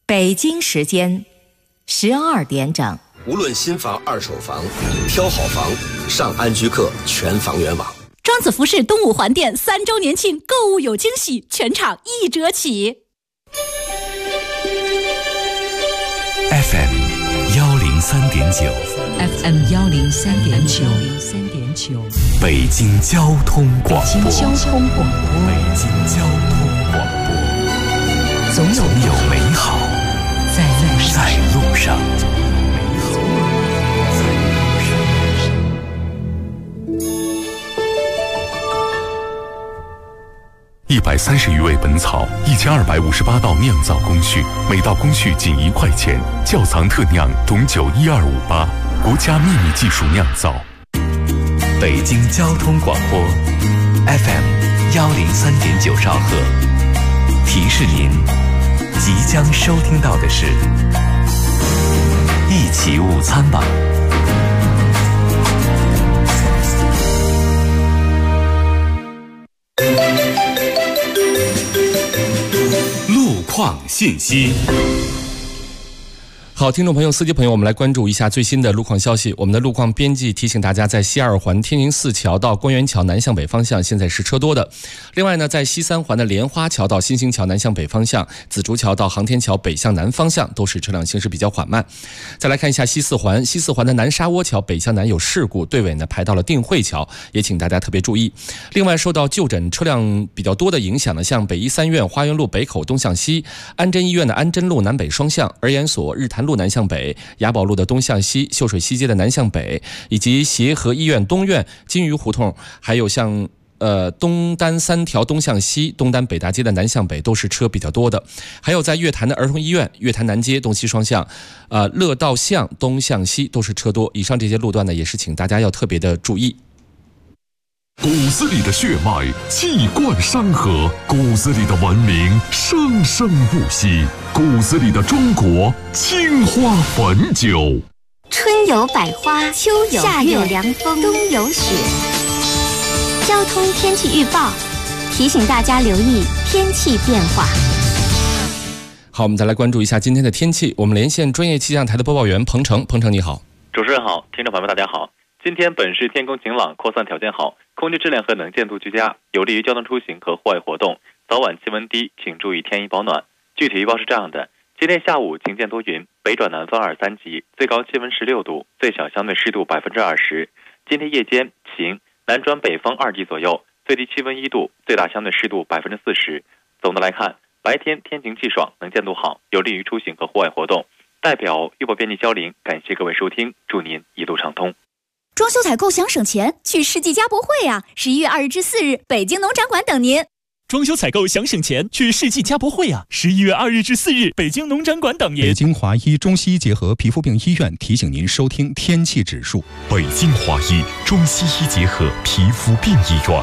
北京时间12点整。 无论新房、二手房，挑好房，上安居客全房源网。 庄子服饰东五环店3周年庆，购物有惊喜，全场1折起。 FM 103.9 FM 103.9 北京交通广播。 北京交通广播。 北京交通广播。总有美好在路上。130余味本草，1258道酿造工序，每道工序仅1块钱。窖藏特酿董酒12588，国家秘密技术酿造。北京交通广播 FM 103.9兆赫，提示您即将收听到的是一起午餐吧。路况信息。 好，听众朋友、司机朋友，我们来关注一下最新的路况消息。我们的路况编辑提醒大家，在西2环天宁寺桥到官园桥南向北方向现在是车多的。另外呢，在西3环的莲花桥到新兴桥南向北方向，紫竹桥到航天桥北向南方向都是车辆行驶比较缓慢。再来看一下西4环，西4环的南沙窝桥北向南有事故，队尾呢排到了定慧桥，也请大家特别注意。另外，受到就诊车辆比较多的影响呢，像北医三院花园路北口东向西，安贞医院的安贞路南北双向，儿研所日坛路南向北，雅宝路的东向西，秀水西街的南向北，以及协和医院东院、金鱼胡同，还有像东单3条东向西，东单北大街的南向北都是车比较多的。还有在月坛的儿童医院、月坛南街东西双向，乐道巷东向西都是车多。以上这些路段呢，也是请大家要特别的注意。 骨子里的血脉气贯山河，骨子里的文明生生不息，骨子里的中国青花汾酒。 春有百花，秋有夏有凉风，冬有雪。交通天气预报提醒大家留意天气变化。 好，我们再来关注一下今天的天气。我们连线专业气象台的播报员彭程。彭程你好。 主持人好，听众朋友们大家好。今天本市天空晴朗，扩散条件好，空气质量和能见度居佳，有利于交通出行和户外活动。早晚气温低，请注意添衣保暖。具体预报是这样的：今天下午晴间多云，北转南风2、3级，最高气温16度，最小相对湿度20%。今天夜间晴，南转北风2级左右，最低气温1度，最大相对湿度40%。总的来看，白天天晴气爽，能见度好，有利于出行和户外活动。代表预报编辑焦玲，感谢各位收听，祝您一路畅通。 装修采购想省钱，去世纪家博会啊！11月2日至4日，北京农展馆等您。 装修采购想省钱，去世纪家博会啊！11月2日至4日，北京农展馆等您。 北京华医中西医结合皮肤病医院提醒您收听天气指数。 北京华医中西医结合皮肤病医院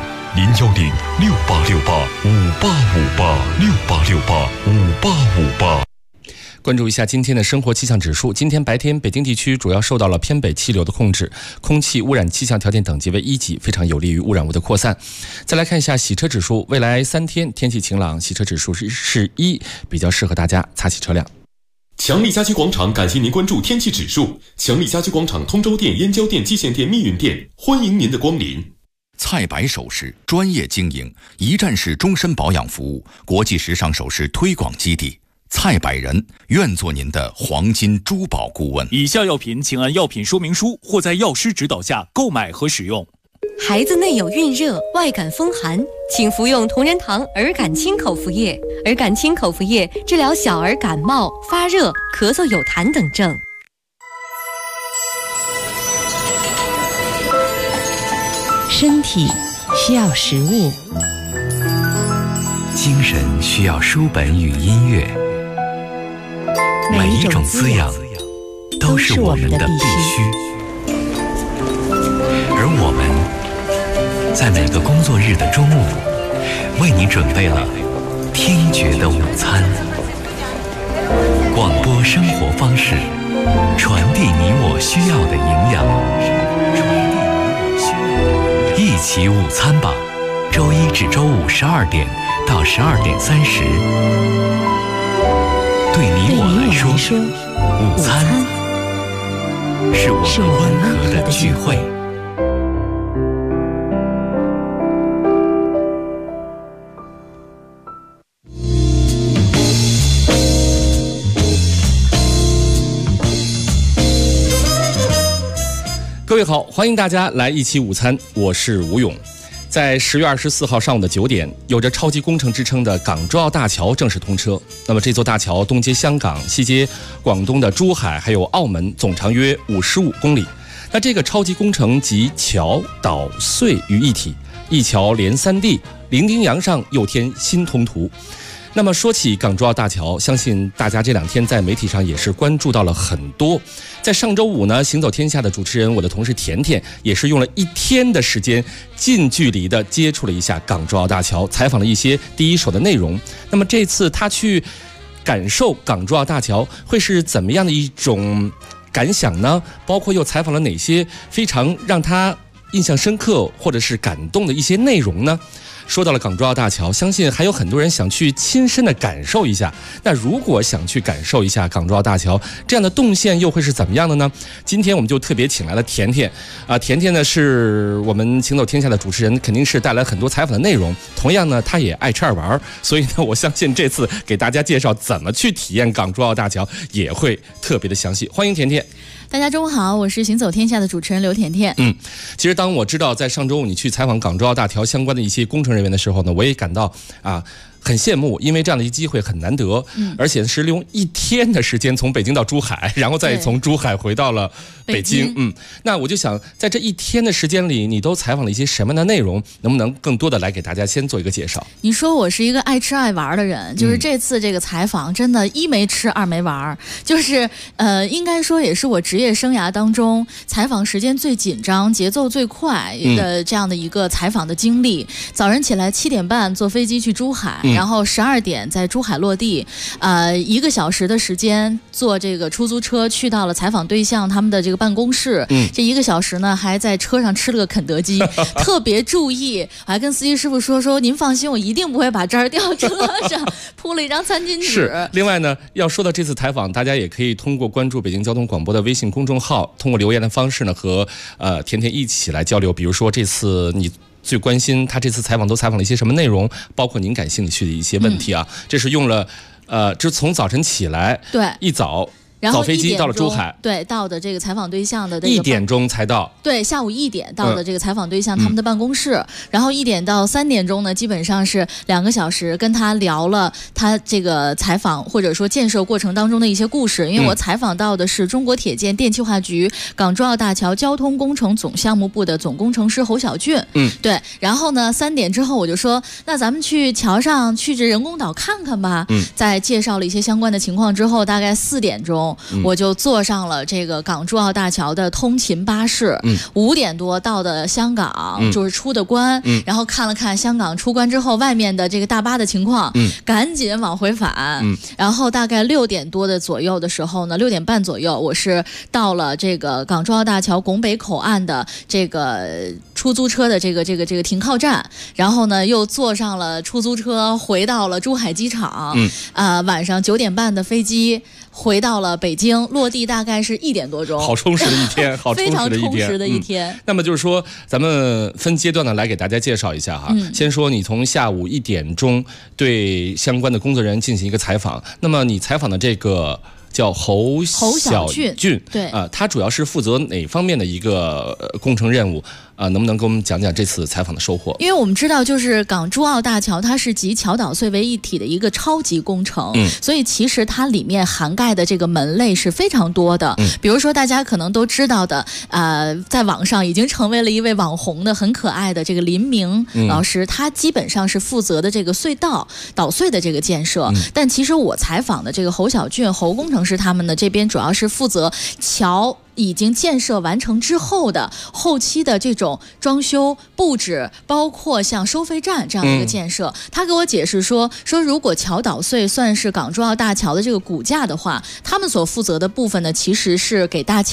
，0106868585858，68685858。 关注一下今天的生活气象指数。今天白天，北京地区主要受到了偏北气流的控制，空气污染气象条件等级为1级，非常有利于污染物的扩散。再来看一下洗车指数，未来3天天气晴朗，洗车指数是1，比较适合大家擦洗车辆。 强力家居广场感谢您关注天气指数。强力家居广场通州店、燕郊店、蓟县店、密云店，欢迎您的光临。 蔡白首饰专业经营，一站式终身保养服务，国际时尚首饰推广基地。蔡百人愿做您的黄金珠宝顾问。 以下药品请按药品说明书或在药师指导下购买和使用。 孩子内有孕热、外感风寒，请服用同仁堂儿感清口服液。儿感清口服液治疗小儿感冒、发热、咳嗽有痰等症。 身体需要食物， 精神需要书本与音乐。每一种滋养都是我们的必须，而我们在每个工作日的中午为你准备了听觉的午餐。广播生活方式，传递你我需要的营养。一起午餐吧，周一至周五12点到12点30。 对你我来说，午餐是我们温和的聚会。 各位好，欢迎大家来一起午餐，我是吴勇。在10月24号上午的9点，有着超级工程之称的港珠澳大桥正式通车。那么这座大桥东接香港，西接广东的珠海还有澳门，总长约55公里。那这个超级工程集桥岛隧于一体，一桥连3地，伶仃洋上又添新通途。那么说起港珠澳大桥，相信大家这2天在媒体上也是关注到了很多。在上周五呢，行走天下的主持人我的同事甜甜也是用了1天的时间，近距离的接触了一下港珠澳大桥，采访了一些第一手的内容。那么这次他去感受港珠澳大桥会是怎么样的一种感想呢？包括又采访了哪些非常让他印象深刻或者是感动的一些内容呢？说到了港珠澳大桥，相信还有很多人想去亲身的感受一下。那如果想去感受一下港珠澳大桥这样的动线又会是怎么样的呢？今天我们就特别请来了甜甜甜甜呢是我们行走天下的主持人，肯定是带来很多采访的内容。同样呢，他也爱吃爱玩，所以呢，我相信这次给大家介绍怎么去体验港珠澳大桥也会特别的详细。欢迎甜甜。 大家中午好，我是行走天下的主持人刘甜甜。 其实当我知道在上周五你去采访港珠澳大桥相关的一些工程人员的时候呢，我也感到很羡慕，因为这样的一个机会很难得，而且是利用1天的时间从北京到珠海，然后再从珠海回到了北京。那我就想在这1天的时间里，你都采访了一些什么样的内容？能不能更多的来给大家先做一个介绍？ 你说我是一个爱吃爱玩的人，就是这次这个采访真的1没吃2没玩，就是应该说也是我职业生涯当中采访时间最紧张、节奏最快的这样的一个采访的经历。早上起来7点半坐飞机去珠海。然后12点在珠海落地，1个小时的时间坐这个出租车去到了采访对象他们的这个办公室。这1个小时呢，还在车上吃了个肯德基，特别注意，还跟司机师傅说您放心，我一定不会把渣儿掉车上，铺了一张餐巾纸。 是。另外呢，要说到这次采访，大家也可以通过关注北京交通广播的微信公众号，通过留言的方式呢，和甜甜一起来交流。比如说这次你最关心他这次采访都采访了一些什么内容，包括您感兴趣的一些问题啊。这是用了这从早晨起来， 对， 一早早飞机到了珠海， 对，到的这个采访对象的 1点钟才到， 对，下午1点到的这个采访对象他们的办公室，然后1点到3点钟呢，基本上是2个小时，跟他聊了他这个采访或者说建设过程当中的一些故事。因为我采访到的是中国铁建电气化局港珠澳大桥交通工程总项目部的总工程师侯小俊，对，然后呢3点之后我就说，那咱们去桥上去这人工岛看看吧。在介绍了一些相关的情况之后，大概4点钟。我就坐上了这个港珠澳大桥的通勤巴士，5点多到的香港，就是出的关，然后看了看香港出关之后外面的这个大巴的情况，赶紧往回返，然后大概6点多的左右的时候呢，6点半左右，我是到了这个港珠澳大桥拱北口岸的这个出租车的这个停靠站，然后呢又坐上了出租车回到了珠海机场，晚上9点半的飞机。回到了北京，落地大概是1点多钟， 好充实的一天，好充实的一天，非常充实的一天。 那么就是说，咱们分阶段的来给大家介绍一下哈。先说你从下午1点钟对相关的工作人员进行一个采访，那么你采访的这个叫侯小俊， 对他主要是负责哪方面的一个工程任务？能不能跟我们讲讲这次采访的收获？ 因为我们知道，就是港珠澳大桥，它是集桥岛隧为一体的一个超级工程，所以其实它里面涵盖的这个门类是非常多的。比如说大家可能都知道的，在网上已经成为了一位网红的很可爱的这个林明老师，他基本上是负责的这个隧道岛隧的这个建设。但其实我采访的这个侯小俊侯工程师他们呢，这边主要是负责桥已经建设完成之后的后期的这种装修布置，包括像收费站这样的一个建设。他给我解释说如果桥岛隧算是港珠澳大桥的这个骨架的话，他们所负责的部分呢，其实是给大桥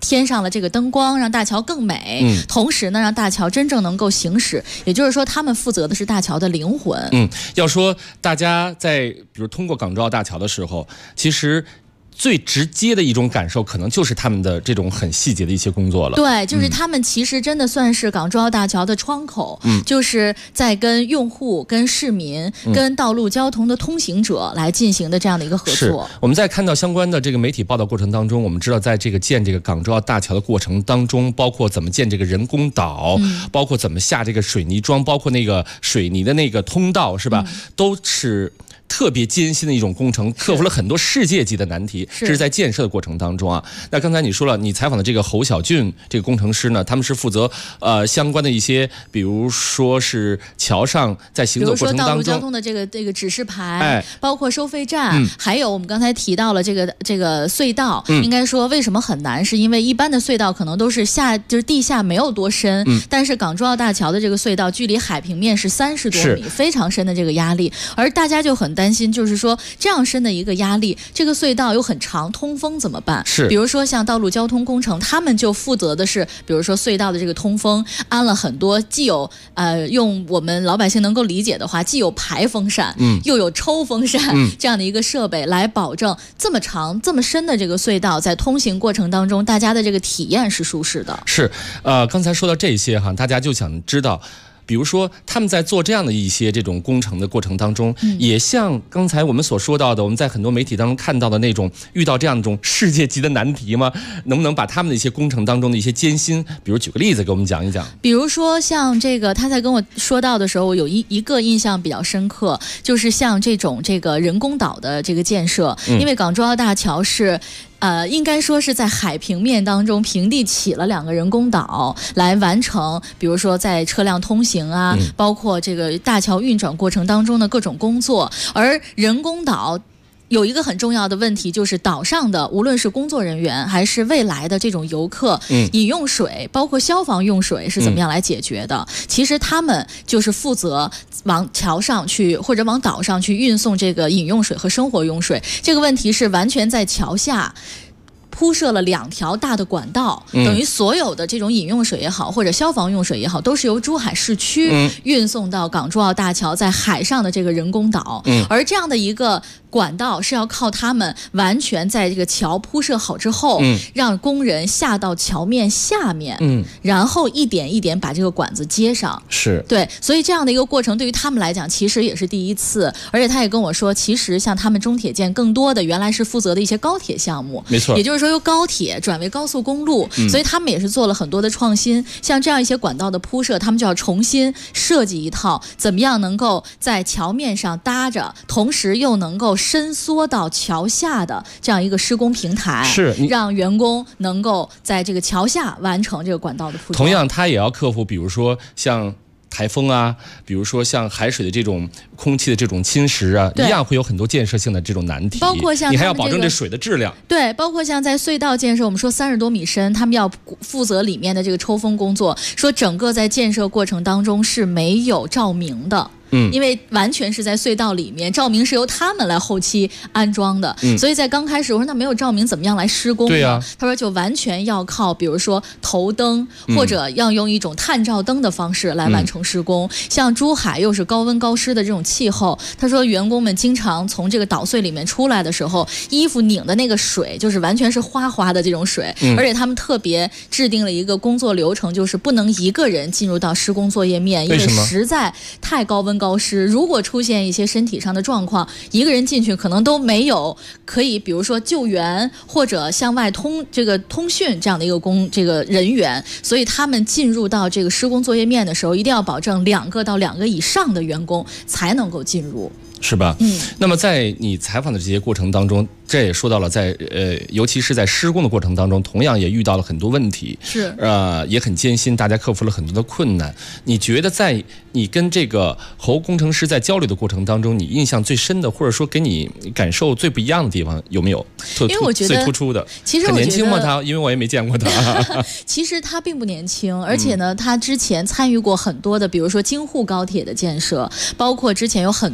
添上了这个灯光，让大桥更美，同时呢让大桥真正能够行驶，也就是说他们负责的是大桥的灵魂。 要说大家在比如通过港珠澳大桥的时候，其实最直接的一种感受，可能就是他们的这种很细节的一些工作了。 对，就是他们其实真的算是港珠澳大桥的窗口，就是在跟用户、跟市民、跟道路交通的通行者来进行的这样的一个合作。 我们在看到相关的这个媒体报道过程当中，我们知道在这个建这个港珠澳大桥的过程当中，包括怎么建这个人工岛，包括怎么下这个水泥桩，包括那个水泥的那个通道，是吧？都是特别艰辛的一种工程，克服了很多世界级的难题，这是在建设的过程当中啊。那刚才你说了，你采访的这个侯小俊这个工程师呢，他们是负责相关的一些，比如说是桥上在行走过程当中， 比如说道路交通的这个指示牌，包括收费站，还有我们刚才提到了这个隧道，应该说为什么很难，是因为一般的隧道可能都是就是地下没有多深，但是港珠澳大桥的这个隧道距离海平面是30多米，非常深的这个压力，而大家就很担心，就是说这样深的一个压力，这个隧道又很长，通风怎么办？比如说像道路交通工程，他们就负责的是，比如说隧道的这个通风，安了很多既有用我们老百姓能够理解的话，既有排风扇，又有抽风扇，这样的一个设备，来保证这么长这么深的这个隧道在通行过程当中，大家的这个体验是舒适的。 刚才说到这些哈，大家就想知道，比如说他们在做这样的一些这种工程的过程当中，也像刚才我们所说到的，我们在很多媒体当中看到的那种遇到这样一种世界级的难题吗？能不能把他们的一些工程当中的一些艰辛，比如举个例子给我们讲一讲？ 比如说像这个，他在跟我说到的时候，我有一个印象比较深刻，就是像这个人工岛的这个建设，因为港珠澳大桥是应该说是在海平面当中平地起了2个人工岛，来完成比如说在车辆通行啊，包括这个大桥运转过程当中的各种工作。而人工岛有一个很重要的问题，就是岛上的无论是工作人员还是未来的这种游客，饮用水包括消防用水是怎么样来解决的？其实他们就是负责往桥上去或者往岛上去运送这个饮用水和生活用水。这个问题是完全在桥下铺设了2条大的管道，等于所有的这种饮用水也好，或者消防用水也好，都是由珠海市区运送到港珠澳大桥在海上的这个人工岛。而这样的一个管道是要靠他们完全在这个桥铺设好之后，让工人下到桥面下面，然后一点一点把这个管子接上。对，所以这样的一个过程对于他们来讲其实也是第一次。而且他也跟我说，其实像他们中铁建更多的原来是负责的一些高铁项目， 没错， 也就是说由高铁转为高速公路，所以他们也是做了很多的创新。像这样一些管道的铺设，他们就要重新设计一套怎么样能够在桥面上搭着，同时又能够伸缩到桥下的这样一个施工平台，让员工能够在这个桥下完成这个管道的铺设。 同样他也要克服比如说像台风啊，比如说像海水的这种空气的这种侵蚀啊，一样会有很多建设性的这种难题， 包括像你还要保证这水的质量。 对，包括像在隧道建设，我们说30多米深，他们要负责里面的这个抽风工作，说整个在建设过程当中是没有照明的。因为完全是在隧道里面，照明是由他们来后期安装的，所以在刚开始我说那没有照明怎么样来施工呢？他说就完全要靠比如说头灯，或者要用一种探照灯的方式来完成施工。像珠海又是高温高湿的这种气候，他说员工们经常从这个捣碎里面出来的时候，衣服拧的那个水就是完全是哗哗的这种水，而且他们特别制定了一个工作流程，就是不能一个人进入到施工作业面，因为实在太高温高湿，如果出现一些身体上的状况，一个人进去可能都没有可以比如说救援或者向外通讯这样的一个人员，所以他们进入到这个施工作业面的时候，一定要保证2个到2个以上的员工才能够进入， 是吧？那么在你采访的这些过程当中，这也说到了尤其是在施工的过程当中，同样也遇到了很多问题，也很艰辛，大家克服了很多的困难。你觉得在你跟这个侯工程师在交流的过程当中，你印象最深的，或者说给你感受最不一样的地方有没有？ 因为我觉得最突出的， 其实我觉得很年轻吗？他，因为我也没见过他。 其实他并不年轻，而且呢，他之前参与过很多的，比如说京沪高铁的建设，包括之前有很多的这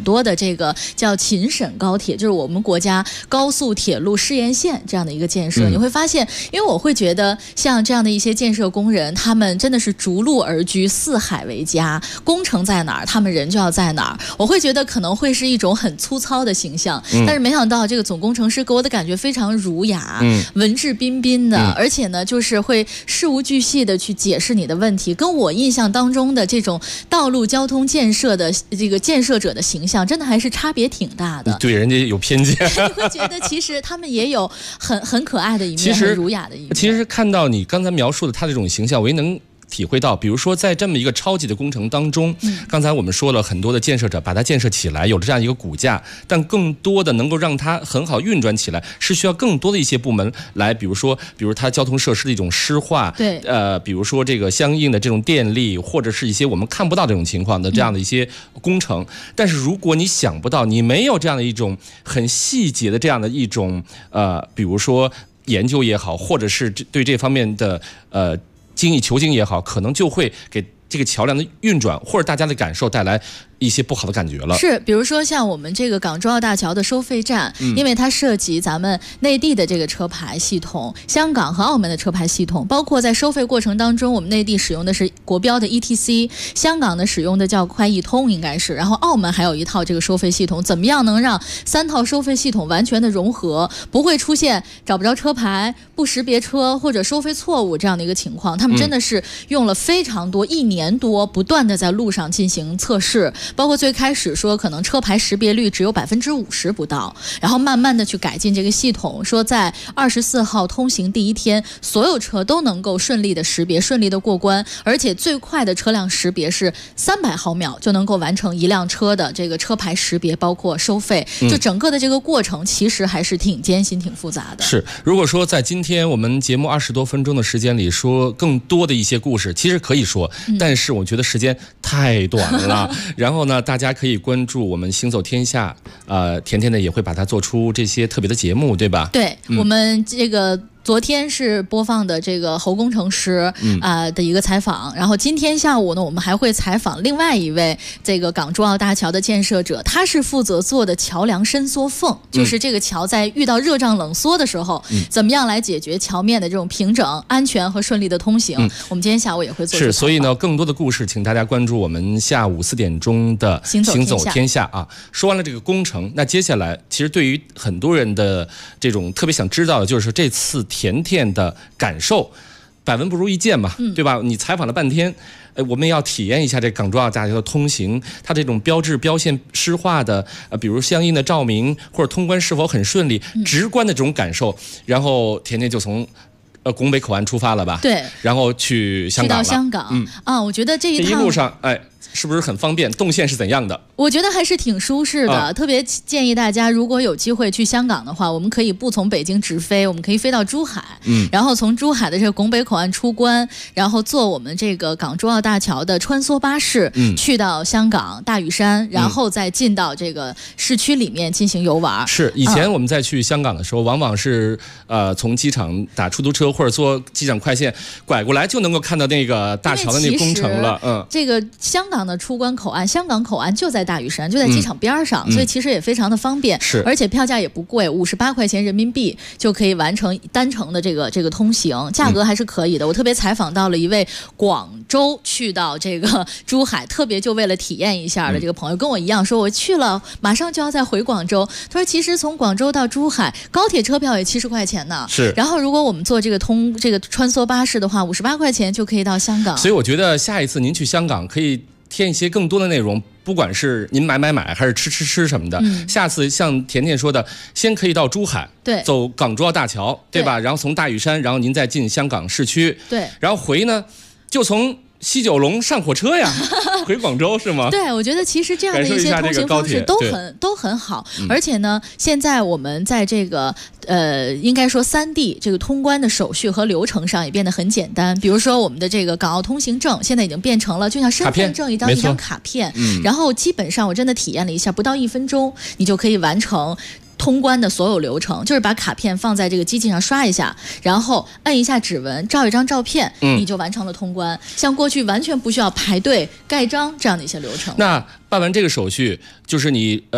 这个叫秦沈高铁，就是我们国家高速铁路试验线这样的一个建设。你会发现，因为我会觉得像这样的一些建设工人，他们真的是逐鹿而居，四海为家，工程在哪儿，他们人就要在哪儿。我会觉得可能会是一种很粗糙的形象，但是没想到这个总工程师给我的感觉非常儒雅，文质彬彬的，而且呢，就是会事无巨细的去解释你的问题，跟我印象当中的这种道路交通建设的这个建设者的形象，真的还是差别挺大的。 对人家有偏见， 你会觉得其实他们也有很可爱的一面，很儒雅的一面。 其实看到你刚才描述的他这种形象，我也能体会到，比如说在这么一个超级的工程当中，刚才我们说了很多的建设者把它建设起来，有了这样一个骨架，但更多的能够让它很好运转起来，是需要更多的一些部门来，比如它交通设施的一种湿化， 对， 比如说这个相应的这种电力，或者是一些我们看不到这种情况的这样的一些工程。但是如果你想不到，你没有这样的一种很细节的这样的一种比如说研究也好，或者是对这方面的精益求精也好，可能就会给这个桥梁的运转或者大家的感受带来一些不好的感觉了。 是，比如说像我们这个港珠澳大桥的收费站，因为它涉及咱们内地的这个车牌系统，香港和澳门的车牌系统，包括在收费过程当中，我们内地使用的是国标的 ETC， 香港呢使用的叫快易通应该是，然后澳门还有一套这个收费系统，怎么样能让3套收费系统完全的融合，不会出现找不着车牌、不识别车或者收费错误这样的一个情况。他们真的是用了非常多1年多不断的在路上进行测试，包括最开始说可能车牌识别率只有50%不到，然后慢慢的去改进这个系统，说在24号通行第一天，所有车都能够顺利的识别，顺利的过关，而且最快的车辆识别是300毫秒就能够完成一辆车的这个车牌识别，包括收费，就整个的这个过程其实还是挺艰辛、挺复杂的。 是，如果说在今天我们节目20多分钟的时间里说更多的一些故事，其实可以说，但是我觉得时间太短了。然后呢，大家可以关注我们行走天下，甜甜的也会把它做出这些特别的节目，对吧？ 对，我们这个昨天是播放的这个侯工程师的一个采访，然后今天下午呢，我们还会采访另外一位这个港珠澳大桥的建设者，他是负责做的桥梁伸缩缝，就是这个桥在遇到热胀冷缩的时候，怎么样来解决桥面的这种平整、安全和顺利的通行。我们今天下午也会做。 是，所以呢，更多的故事，请大家关注我们下午4点钟的行走天下啊。说完了这个工程，那接下来其实对于很多人的这种特别想知道的，就是这次甜甜的感受，百闻不如一见嘛，对吧？你采访了半天，我们要体验一下这港珠澳大桥的通行，它这种标志标线湿化的，比如相应的照明或者通关是否很顺利，直观的这种感受。然后甜甜就从拱北口岸出发了吧？对，然后去香港了。去到香港，我觉得这一路上，是不是很方便？动线是怎样的？ 我觉得还是挺舒适的，特别建议大家，如果有机会去香港的话，我们可以不从北京直飞，我们可以飞到珠海，然后从珠海的这个拱北口岸出关，然后坐我们这个港珠澳大桥的穿梭巴士，去到香港大屿山，然后再进到这个市区里面进行游玩。 是，以前我们在去香港的时候，往往是从机场打出租车或者坐机场快线拐过来，就能够看到那个大桥的那个工程了。 这个香港的出关口岸，香港口岸就在大屿山，就在机场边上，所以其实也非常的方便，而且票价也不贵，58块钱人民币就可以完成单程的这个通行，价格还是可以的。我特别采访到了一位广州去到这个珠海，特别就为了体验一下的这个朋友，跟我一样说，我去了马上就要再回广州。他说其实从广州到珠海高铁车票也70块钱呢，是。然后如果我们坐这个穿梭巴士的话，58块钱就可以到香港。 所以我觉得下一次您去香港可以添一些更多的内容，不管是您买还是吃什么的。下次像甜甜说的，先可以到珠海， 对， 走港珠澳大桥，对吧？然后从大屿山，然后您再进香港市区， 对， 然后回呢就从西九龙上火车呀，回广州是吗？ 对，我觉得其实这样的一些通行方式都很好，而且呢，现在我们在这个应该说3地这个通关的手续和流程上也变得很简单。比如说我们的这个港澳通行证现在已经变成了就像身份证一张卡片，然后基本上我真的体验了一下，不到1分钟你就可以完成通关的所有流程，就是把卡片放在这个机器上刷一下，然后按一下指纹，照一张照片，你就完成了通关。像过去完全不需要排队盖章这样的一些流程。 那办完这个手续，就是你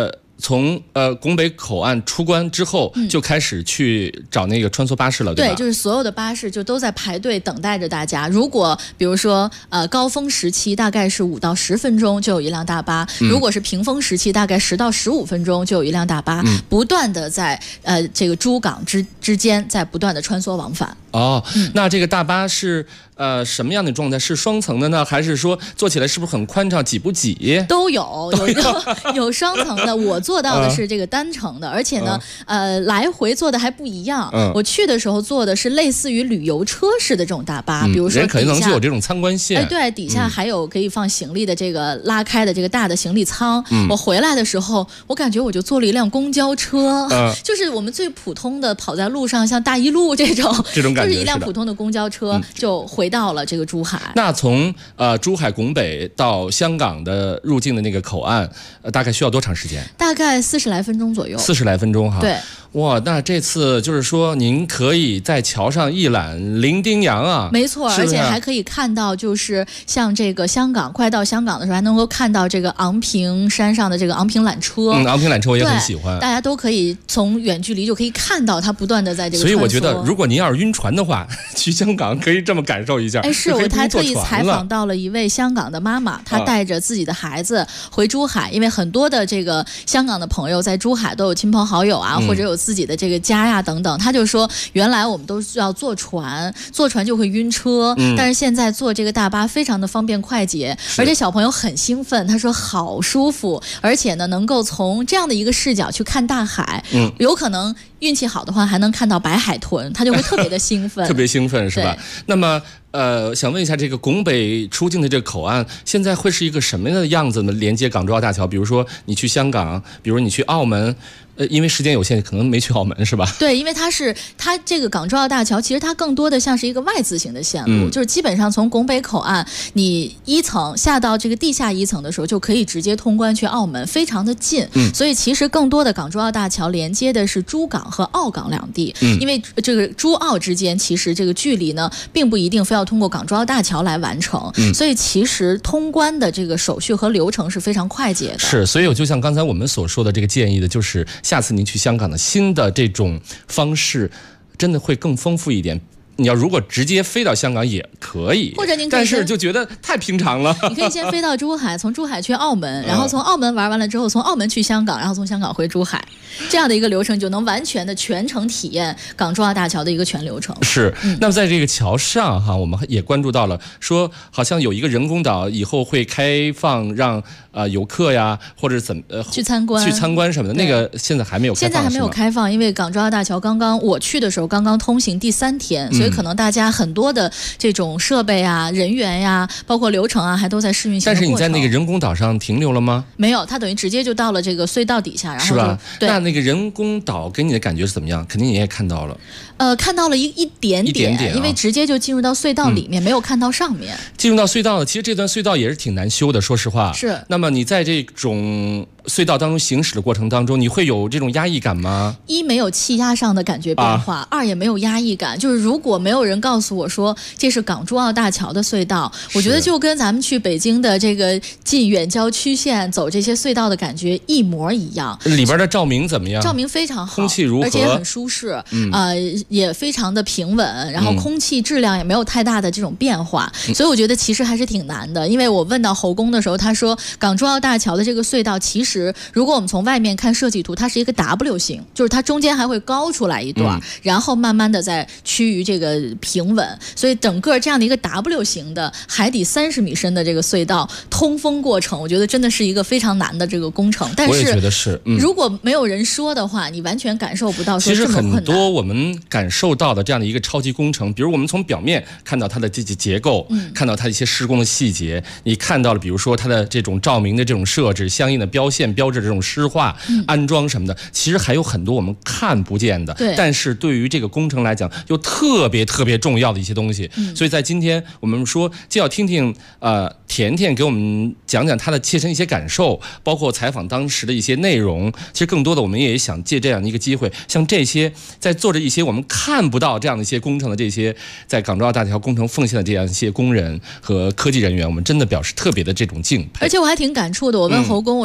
从拱北口岸出关之后，就开始去找那个穿梭巴士了，对吧？ 对，就是所有的巴士就都在排队等待着大家。如果比如说高峰时期大概是5到10分钟就有一辆大巴，如果是平峰时期大概10到15分钟就有一辆大巴，不断的在这个诸港之间在不断的穿梭往返。 哦，那这个大巴是什么样的状态？是双层的呢，还是说坐起来是不是很宽敞，挤不挤？ 都有有双层的，我坐到的是这个单程的，而且呢，来回坐的还不一样。我去的时候坐的是类似于旅游车式的这种大巴，比如说人可能就有这种参观线， 对，底下还有可以放行李的这个拉开的这个大的行李舱。我回来的时候，我感觉我就坐了一辆公交车，就是我们最普通的跑在路上，像大一路这种感觉，就是一辆普通的公交车就回到了这个珠海。 那从珠海拱北到香港的入境的那个口岸，大概需要多长时间？ 大概40来分钟左右。 40来分钟哈。 对。 哇，那这次就是说，您可以在桥上一览伶仃洋啊！ 没错，而且还可以看到，就是像这个香港，快到香港的时候，还能够看到这个昂坪山上的这个昂坪缆车。 昂坪缆车我也很喜欢。 大家都可以从远距离就可以看到它不断的在这个。 所以我觉得，如果您要是晕船的话，去香港可以这么感受一下。 是我还特意采访到了一位香港的妈妈，她带着自己的孩子回珠海，因为很多的这个香港的朋友在珠海都有亲朋好友啊，或者有自己的这个家呀等等。他就说，原来我们都是要坐船就会晕车，但是现在坐这个大巴非常的方便快捷，而且小朋友很兴奋，他说好舒服，而且呢能够从这样的一个视角去看大海，有可能运气好的话还能看到白海豚，他就会特别的兴奋。 特别兴奋是吧？那么想问一下，这个拱北出境的这个口岸现在会是一个什么样的样子呢？连接港珠澳大桥，比如说你去香港，比如你去澳门。因为时间有限，可能没去澳门是吧？ 对，因为它这个港珠澳大桥，其实它更多的像是一个 Y 字形的线路，就是基本上从拱北口岸，你1层下到这个地下1层的时候，就可以直接通关去澳门，非常的近。所以其实更多的港珠澳大桥连接的是珠港和澳港两地，因为这个珠澳之间其实这个距离呢，并不一定非要通过港珠澳大桥来完成，所以其实通关的这个手续和流程是非常快捷的。 是，所以我就像刚才我们所说的这个建议的，就是下次您去香港的新的这种方式，真的会更丰富一点。你要如果直接飞到香港也可以， 或者您可以， 但是就觉得太平常了。 你可以先飞到珠海，从珠海去澳门，然后从澳门玩完了之后，从澳门去香港，然后从香港回珠海，这样的一个流程就能完全的全程体验港珠澳大桥的一个全流程。 是，那么在这个桥上哈，我们也关注到了，说好像有一个人工岛，以后会开放让游客呀或者去参观什么的，那个现在还没有开放。 现在还没有开放，因为港珠澳大桥我去的时候刚刚通行第3天，所以可能大家很多的这种设备啊、人员呀，包括流程啊，还都在试运行的过程。 但是你在那个人工岛上停留了吗？ 没有，它等于直接就到了这个隧道底下，然后是吧？ 对。 那个人工岛给你的感觉是怎么样？肯定你也看到了。 看到了一点点，因为直接就进入到隧道里面，没有看到上面。 进入到隧道了，其实这段隧道也是挺难修的，说实话。 是。 那么你在这种隧道当中行驶的过程当中，你会有这种压抑感吗？ 一没有气压上的感觉变化，二也没有压抑感。就是如果没有人告诉我说这是港珠澳大桥的隧道，我觉得就跟咱们去北京的这个进远郊区县走这些隧道的感觉一模一样。 里边的照明怎么样？ 照明非常好， 空气如何？ 而且很舒适，也非常的平稳，然后空气质量也没有太大的这种变化，所以我觉得其实还是挺难的。因为我问到侯工的时候，他说港珠澳大桥的这个隧道其实如果我们从外面看设计图，它是一个 W 型，就是它中间还会高出来一段，然后慢慢的再趋于这个平稳，所以整个这样的一个 W 型的海底30米深的这个隧道通风过程，我觉得真的是一个非常难的这个工程。但是我也觉得是， 如果没有人说的话，你完全感受不到说这么困难。 其实很多我们感受到的这样的一个超级工程，比如我们从表面看到它的这些结构，看到它一些施工的细节，你看到了比如说它的这种照明的这种设置，相应的标线标志这种湿化、安装什么的，其实还有很多我们看不见的，但是对于这个工程来讲又特别特别重要的一些东西。所以在今天我们说就要听听甜甜给我们讲讲她的切身一些感受，包括采访当时的一些内容。其实更多的我们也想借这样的一个机会，像这些在做着一些我们看不到这样的一些工程的这些在港珠澳大桥工程奉献的这样一些工人和科技人员，我们真的表示特别的这种敬佩。 而且我还挺感触的，我问侯工，我说港珠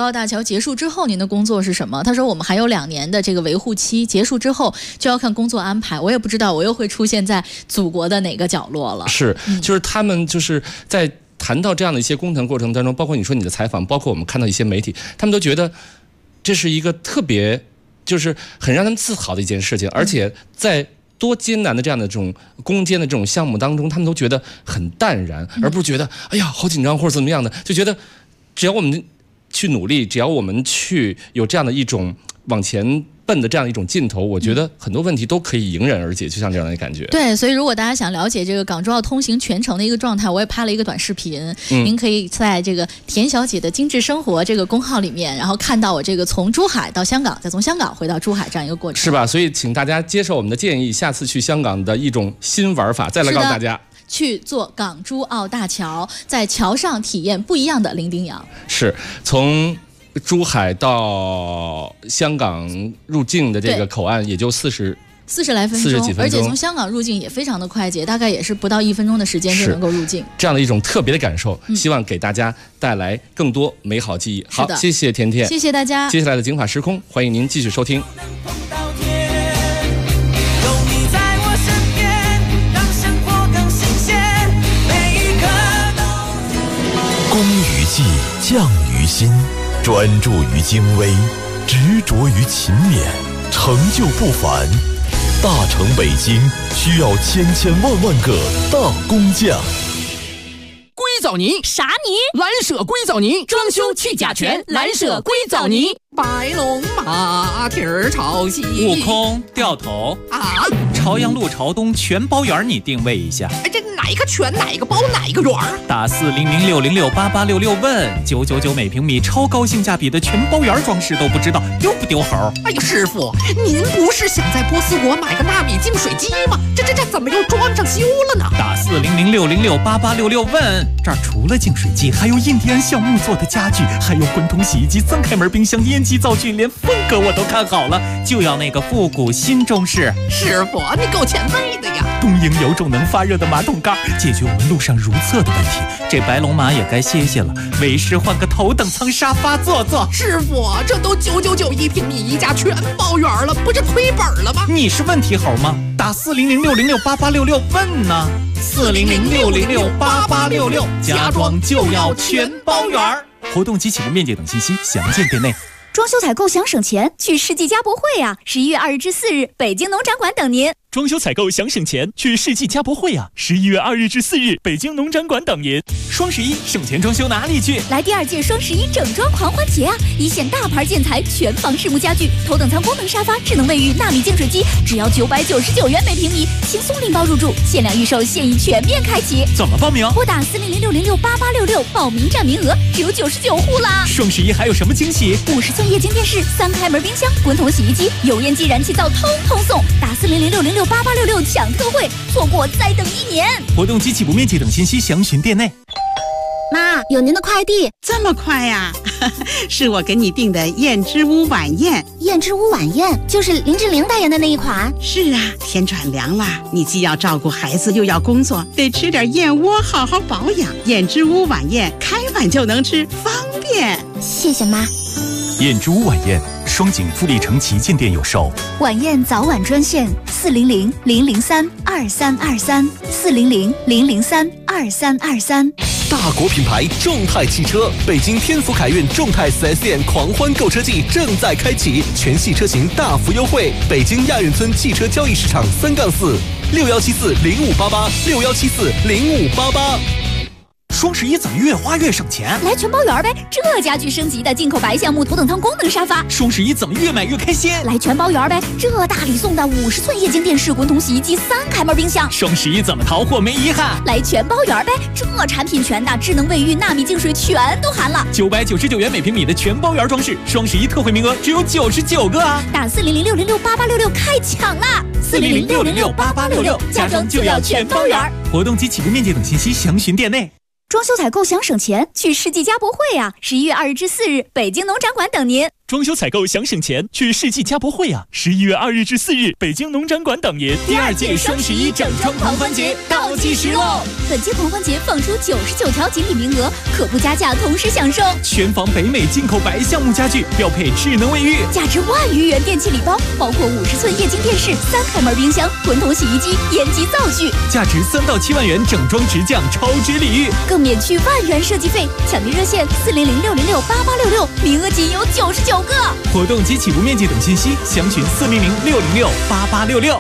澳大桥结束之后，您的工作是什么？他说我们还有2年的这个维护期，结束之后就要看工作安排。我也不知道我又会出现在祖国的哪个角落了。 是，就是他们就是在谈到这样的一些工程过程当中，包括你说你的采访，包括我们看到一些媒体，他们都觉得这是一个特别就是很让他们自豪的一件事情，而且在多艰难的这样的这种攻坚的这种项目当中，他们都觉得很淡然，而不是觉得哎呀好紧张或者怎么样的，就觉得只要我们去努力，只要我们去有这样的一种往前奔的这样一种劲头，我觉得很多问题都可以迎刃而解，就像这样的感觉。 对，所以如果大家想了解这个港珠澳通行全程的一个状态，我也拍了一个短视频，您可以在这个田小姐的精致生活这个公号里面，然后看到我这个从珠海到香港，再从香港回到珠海这样一个过程， 是吧？所以请大家接受我们的建议，下次去香港的一种新玩法，再来告诉大家。 去坐港珠澳大桥，在桥上体验不一样的伶仃洋。 是从珠海到香港入境的这个口岸也就40 来分钟， 40几分钟， 而且从香港入境也非常的快捷，大概也是不到1分钟的时间就能够入境。 这样的一种特别的感受，希望给大家带来更多美好记忆。好，谢谢甜甜， 谢谢大家。 接下来的警法时空，欢迎您继续收听。 工于技，匠于心，专注于精微，执着于勤勉，成就不凡。大成北京需要千万个大工匠。 硅藻泥啥泥？ 蓝舍硅藻泥， 装修去甲醛，蓝舍硅藻泥。 白龙马蹄儿朝西， 悟空掉头啊！ 朝阳路朝东全包圆，你定位一下。 哎，这哪个全哪个包哪个圆？ 打400606886问999每平米，超高性价比的全包圆装饰都不知道丢不丢猴？ 哎呀，师傅，您不是想在波斯国买个纳米净水机吗？这怎么又装上修了呢？ 打400606886问，这儿除了净水机，还有印第安橡木做的家具，还有滚筒洗衣机、3开门冰箱、烟机灶具，连风格我都看好了，就要那个复古新中式。 师傅，你够前卫的呀！ 东营有种能发热的马桶盖，解决我们路上如厕的问题。这白龙马也该歇歇了，为师换个头等舱沙发坐坐。 师傅，这都999一平米，一家全包圆了，不是亏本了吗？ 你是问题猴吗？打400606886问呢，400606886，家装就要全包圆。活动及起步面积等信息详见店内。 装修采购想省钱，去世纪家博会啊！11月2日至4日，北京农展馆等您。 装修采购想省钱，去世纪家博会啊！11月2日至4日，北京农展馆等您。 双11省钱装修哪里去？ 来第2届双11整装狂欢节啊！一线大牌建材，全房实木家具，头等舱功能沙发，智能卫浴，纳米净水机，只要999元每平米，轻松拎包入住，限量预售，现已全面开启。 怎么报名？ 拨打400606886，报名占名额只有99户啦！ 双11还有什么惊喜 ？50寸液晶电视，3开门冰箱，滚筒洗衣机，油烟机、燃气灶通通送。打400606886抢特惠，错过再等1年。 活动及起步面积等信息详询店内。 妈，有您的快递。 这么快呀？是我给你订的燕之屋晚宴。 燕之屋晚宴就是林志玲代言的那一款。 是啊，天转凉了，你既要照顾孩子又要工作，得吃点燕窝好好保养。燕之屋晚宴开碗就能吃，方便。 谢谢妈。 燕之屋晚宴，双井富力城旗舰店有售。 晚宴早晚专线400-003-2323，400-003-2323。 大国品牌众泰汽车，北京天府凯运众泰 4S 店狂欢购车季正在开启，全系车型大幅优惠。北京亚运村汽车交易市场3-4，6174-0588，6174-0588。 双11怎么越花越省钱？ 来全包圆呗！这家具升级的进口白橡木头等舱功能沙发。 双11怎么越买越开心？ 来全包圆呗！这大礼送的50寸液晶电视、滚筒洗衣机、3开门冰箱。 双11怎么淘货没遗憾？ 来全包圆呗！这产品全的，智能卫浴、纳米净水全都含了。 999元每平米的全包圆装饰，双11特惠名额只有99个啊！ 打400-606-8866开抢啦！400-606-8866，家装就要全包圆。 活动及起步面积等信息详询店内。 装修采购想省钱，去世纪家博会啊！11月2日至4日，北京农展馆等您。 装修采购想省钱，去世纪家博会啊！11月2日至4日，北京农展馆等您。 第2届双11整装狂欢节倒计时喽！ 本届狂欢节放出99条锦鲤名额，可不加价同时享受。 全房北美进口白橡木家具，标配智能卫浴， 价值1万余元电器礼包，包括50寸液晶电视、3开门冰箱、滚筒洗衣机、烟机灶具， 价值3到7万元整装直降超值礼遇， 更免去1万元设计费。抢订热线400-606-8866，名额仅有99个。 活动及起步面积等信息，详询400-606-8866。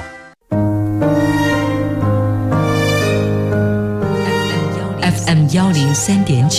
FM 103.9。